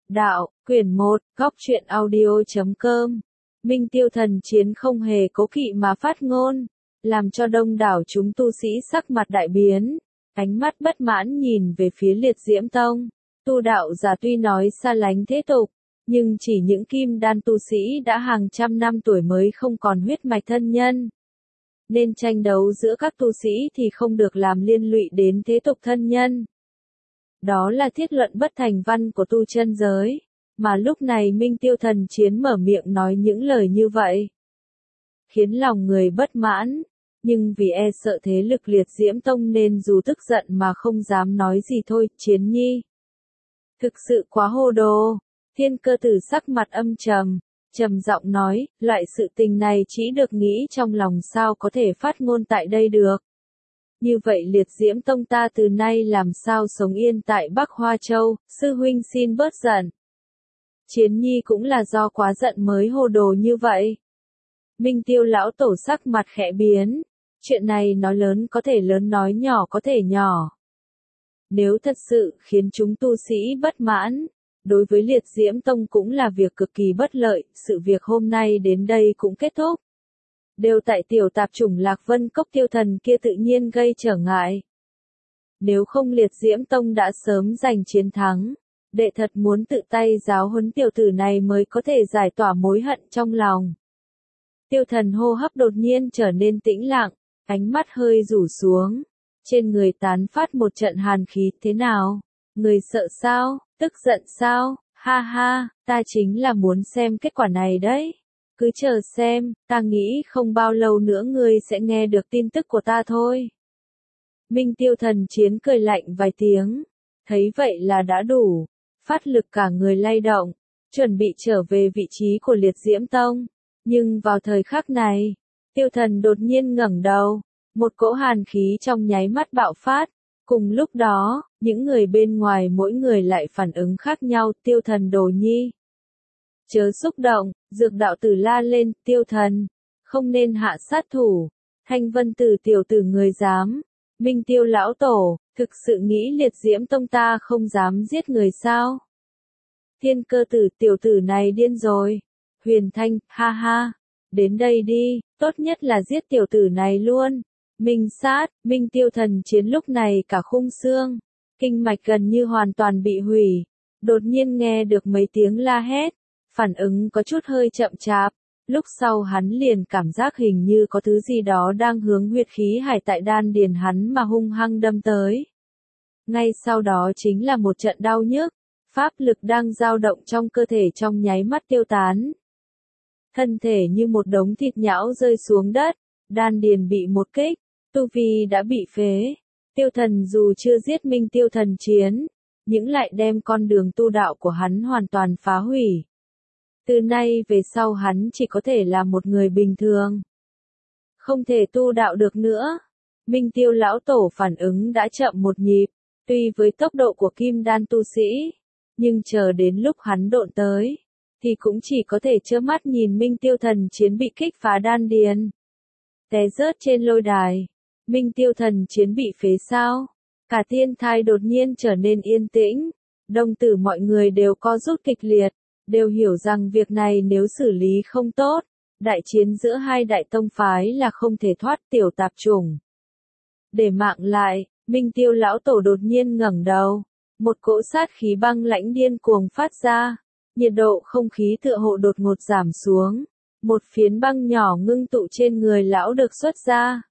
Đạo, quyển 1, góc truyện audio.com. Minh Tiêu Thần Chiến không hề cố kỵ mà phát ngôn, làm cho đông đảo chúng tu sĩ sắc mặt đại biến, ánh mắt bất mãn nhìn về phía Liệt Diễm Tông. Tu đạo giả tuy nói xa lánh thế tục, nhưng chỉ những kim đan tu sĩ đã hàng trăm năm tuổi mới không còn huyết mạch thân nhân. Nên tranh đấu giữa các tu sĩ thì không được làm liên lụy đến thế tục thân nhân. Đó là thiết luận bất thành văn của tu chân giới, mà lúc này Minh Tiêu Thần Chiến mở miệng nói những lời như vậy, khiến lòng người bất mãn, nhưng vì e sợ thế lực Liệt Diễm Tông nên dù tức giận mà không dám nói gì thôi. Chiến nhi thực sự quá hồ đồ. Thiên Cơ Tử sắc mặt âm trầm, trầm giọng nói, loại sự tình này chỉ được nghĩ trong lòng, sao có thể phát ngôn tại đây được. Như vậy Liệt Diễm Tông ta từ nay làm sao sống yên tại Bắc Hoa Châu, sư huynh xin bớt giận. Chiến nhi cũng là do quá giận mới hồ đồ như vậy. Minh Tiêu lão tổ sắc mặt khẽ biến, chuyện này nói lớn có thể lớn, nói nhỏ có thể nhỏ. Nếu thật sự khiến chúng tu sĩ bất mãn, đối với Liệt Diễm Tông cũng là việc cực kỳ bất lợi. Sự việc hôm nay đến đây cũng kết thúc. Đều tại tiểu tạp chủng Lạc Vân Cốc Tiêu Thần kia tự nhiên gây trở ngại. Nếu không Liệt Diễm Tông đã sớm giành chiến thắng. Đệ thật muốn tự tay giáo huấn tiểu tử này mới có thể giải tỏa mối hận trong lòng. Tiêu Thần hô hấp đột nhiên trở nên tĩnh lặng, ánh mắt hơi rủ xuống. Trên người tán phát một trận hàn khí. Thế nào? Người sợ sao? Tức giận sao? Ha ha, ta chính là muốn xem kết quả này đấy. Cứ chờ xem, ta nghĩ không bao lâu nữa ngươi sẽ nghe được tin tức của ta thôi. Minh Tiêu Thần Chiến cười lạnh vài tiếng, thấy vậy là đã đủ, phát lực cả người lay động, chuẩn bị trở về vị trí của Liệt Diễm Tông. Nhưng vào thời khắc này, Tiêu Thần đột nhiên ngẩng đầu, một cỗ hàn khí trong nháy mắt bạo phát. Cùng lúc đó, những người bên ngoài mỗi người lại phản ứng khác nhau. Tiêu Thần đồ nhi, chớ xúc động. Dược đạo tử la lên, Tiêu Thần, không nên hạ sát thủ. Thanh Vân Tử tiểu tử người dám. Minh Tiêu lão tổ, thực sự nghĩ Liệt Diễm Tông ta không dám giết người sao? Thiên Cơ Tử tiểu tử này điên rồi. Huyền Thanh, ha ha, đến đây đi, tốt nhất là giết tiểu tử này luôn. Minh sát. Minh Tiêu Thần Chiến lúc này cả khung xương, kinh mạch gần như hoàn toàn bị hủy. Đột nhiên nghe được mấy tiếng la hét, phản ứng có chút hơi chậm chạp. Lúc sau hắn liền cảm giác hình như có thứ gì đó đang hướng huyệt khí hải tại đan điền hắn mà hung hăng đâm tới. Ngay sau đó chính là một trận đau nhức, pháp lực đang dao động trong cơ thể trong nháy mắt tiêu tán. Thân thể như một đống thịt nhão rơi xuống đất, đan điền bị một kích, tu vi đã bị phế. Tiêu Thần dù chưa giết Minh Tiêu Thần Chiến, nhưng lại đem con đường tu đạo của hắn hoàn toàn phá hủy. Từ nay về sau hắn chỉ có thể là một người bình thường, không thể tu đạo được nữa. Minh Tiêu lão tổ phản ứng đã chậm một nhịp, tuy với tốc độ của kim đan tu sĩ, nhưng chờ đến lúc hắn độn tới, thì cũng chỉ có thể trơ mắt nhìn Minh Tiêu Thần Chiến bị kích phá đan điền, té rớt trên lôi đài. Minh Tiêu Thần Chiến bị phế sao? Cả thiên thai đột nhiên trở nên yên tĩnh, đồng tử mọi người đều co rút kịch liệt, đều hiểu rằng việc này nếu xử lý không tốt, đại chiến giữa hai đại tông phái là không thể thoát. Tiểu tạp chủng, để mạng lại. Minh Tiêu lão tổ đột nhiên ngẩng đầu, một cỗ sát khí băng lãnh điên cuồng phát ra, nhiệt độ không khí tựa hồ đột ngột giảm xuống, một phiến băng nhỏ ngưng tụ trên người lão được xuất ra.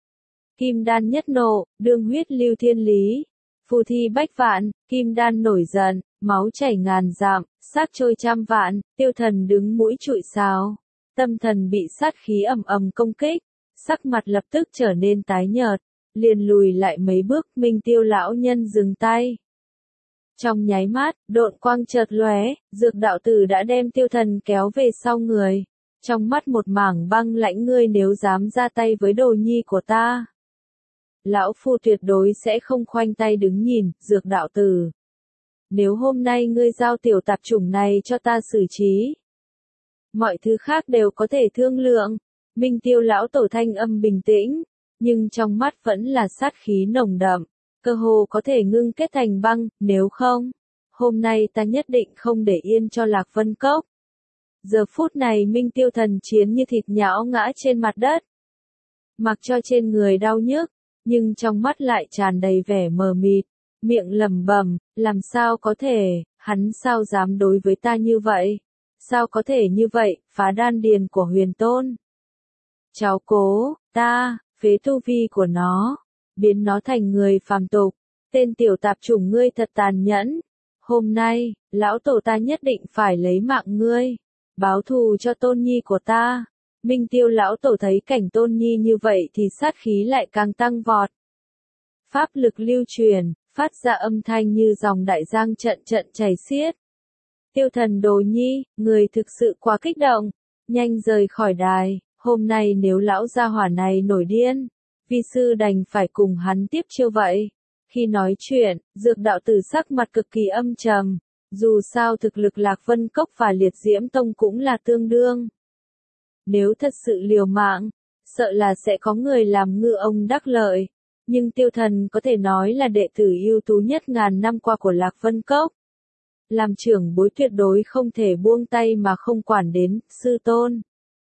Kim đan nhất nộ, đương huyết lưu thiên lý, phù thi bách vạn. Kim đan nổi giận, máu chảy ngàn dặm, xác trôi trăm vạn. Tiêu Thần đứng mũi trụi sào, tâm thần bị sát khí ầm ầm công kích, sắc mặt lập tức trở nên tái nhợt, liền lùi lại mấy bước. Minh Tiêu lão nhân dừng tay. Trong nháy mắt, độn quang chợt lóe, Dược đạo tử đã đem Tiêu Thần kéo về sau người, trong mắt một mảng băng lãnh. Ngươi nếu dám ra tay với đồ nhi của ta, lão phu tuyệt đối sẽ không khoanh tay đứng nhìn. Dược đạo tử, nếu hôm nay ngươi giao tiểu tạp chủng này cho ta xử trí, mọi thứ khác đều có thể thương lượng. Minh Tiêu lão tổ thanh âm bình tĩnh, nhưng trong mắt vẫn là sát khí nồng đậm, cơ hồ có thể ngưng kết thành băng. Nếu không, hôm nay ta nhất định không để yên cho Lạc Vân Cốc. Giờ phút này Minh Tiêu Thần Chiến như thịt nhão ngã trên mặt đất. Mặc cho trên người đau nhức, nhưng trong mắt lại tràn đầy vẻ mờ mịt, miệng lẩm bẩm, làm sao có thể, hắn sao dám đối với ta như vậy? Sao có thể như vậy, phá đan điền của Huyền Tôn? Cháu cố, ta, phế tu vi của nó, biến nó thành người phàm tục, tên tiểu tạp chủng ngươi thật tàn nhẫn. Hôm nay, lão tổ ta nhất định phải lấy mạng ngươi, báo thù cho Tôn Nhi của ta. Minh Tiêu lão tổ thấy cảnh Tôn Nhi như vậy thì sát khí lại càng tăng vọt. Pháp lực lưu truyền, phát ra âm thanh như dòng đại giang trận trận chảy xiết. Tiêu Thần Đồ Nhi, người thực sự quá kích động, nhanh rời khỏi đài, hôm nay nếu lão gia hỏa này nổi điên, vi sư đành phải cùng hắn tiếp chiêu vậy. Khi nói chuyện, Dược đạo tử sắc mặt cực kỳ âm trầm, dù sao thực lực Lạc Vân Cốc và Liệt Diễm Tông cũng là tương đương. Nếu thật sự liều mạng, sợ là sẽ có người làm ngư ông đắc lợi, nhưng Tiêu Thần có thể nói là đệ tử ưu tú nhất ngàn năm qua của Lạc Vân Cốc. Làm trưởng bối tuyệt đối không thể buông tay mà không quản đến, sư tôn.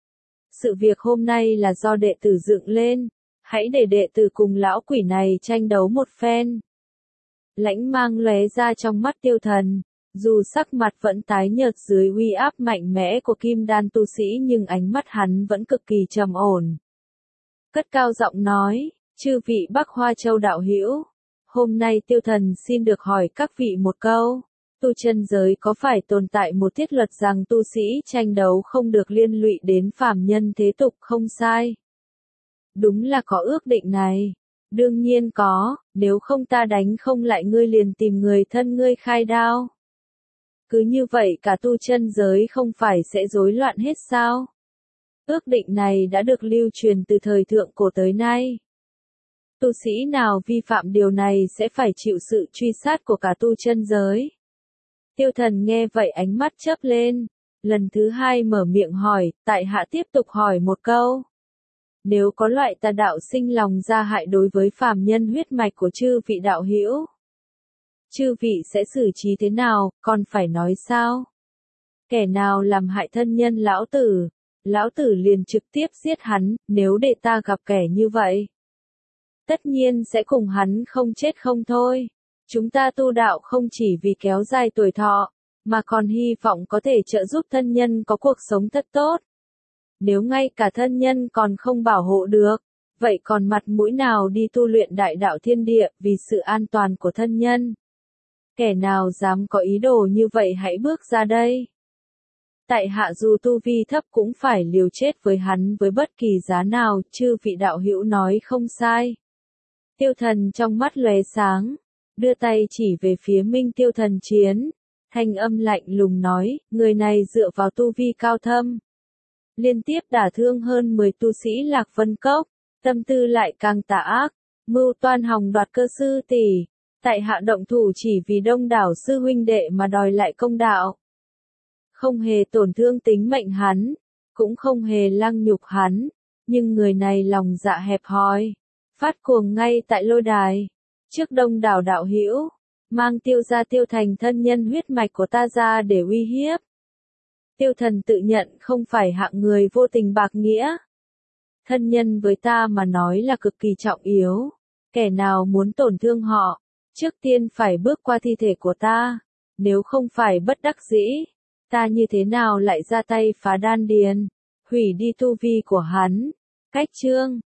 Sự việc hôm nay là do đệ tử dựng lên, hãy để đệ tử cùng lão quỷ này tranh đấu một phen. Lãnh mang lóe ra trong mắt Tiêu Thần, dù sắc mặt vẫn tái nhợt dưới uy áp mạnh mẽ của kim đan tu sĩ nhưng ánh mắt hắn vẫn cực kỳ trầm ổn. Cất cao giọng nói, chư vị Bắc Hoa Châu đạo hữu, hôm nay Tiêu Thần xin được hỏi các vị một câu. Tu chân giới có phải tồn tại một thiết luật rằng tu sĩ tranh đấu không được liên lụy đến phàm nhân thế tục không sai? Đúng là có ước định này. Đương nhiên có, nếu không ta đánh không lại ngươi liền tìm người thân ngươi khai đao. Cứ như vậy cả tu chân giới không phải sẽ rối loạn hết sao? Ước định này đã được lưu truyền từ thời thượng cổ tới nay. Tu sĩ nào vi phạm điều này sẽ phải chịu sự truy sát của cả tu chân giới. Tiêu Thần nghe vậy ánh mắt chớp lên, lần thứ hai mở miệng hỏi, tại hạ tiếp tục hỏi một câu. Nếu có loại tà đạo sinh lòng ra hại đối với phàm nhân huyết mạch của chư vị đạo hữu, chư vị sẽ xử trí thế nào, còn phải nói sao? Kẻ nào làm hại thân nhân lão tử liền trực tiếp giết hắn, nếu để ta gặp kẻ như vậy. Tất nhiên sẽ cùng hắn không chết không thôi. Chúng ta tu đạo không chỉ vì kéo dài tuổi thọ, mà còn hy vọng có thể trợ giúp thân nhân có cuộc sống thật tốt. Nếu ngay cả thân nhân còn không bảo hộ được, vậy còn mặt mũi nào đi tu luyện đại đạo thiên địa vì sự an toàn của thân nhân? Kẻ nào dám có ý đồ như vậy hãy bước ra đây. Tại hạ dù tu vi thấp cũng phải liều chết với hắn với bất kỳ giá nào, chư vị đạo hữu nói không sai. Tiêu Thần trong mắt lóe sáng, đưa tay chỉ về phía Minh Tiêu Thần Chiến, thanh âm lạnh lùng nói, người này dựa vào tu vi cao thâm, liên tiếp đả thương hơn 10 tu sĩ Lạc Vân Cốc, tâm tư lại càng tà ác, mưu toan hòng đoạt cơ sư tỷ, tại hạ động thủ chỉ vì đông đảo sư huynh đệ mà đòi lại công đạo. Không hề tổn thương tính mệnh hắn, cũng không hề lăng nhục hắn, nhưng người này lòng dạ hẹp hòi, phát cuồng ngay tại lôi đài, trước đông đảo đạo hữu, mang Tiêu gia Tiêu Thành thân nhân huyết mạch của ta ra để uy hiếp. Tiêu Thần tự nhận không phải hạng người vô tình bạc nghĩa. Thân nhân với ta mà nói là cực kỳ trọng yếu, kẻ nào muốn tổn thương họ, trước tiên phải bước qua thi thể của ta, nếu không phải bất đắc dĩ, ta như thế nào lại ra tay phá đan điền, hủy đi tu vi của hắn. Cách chương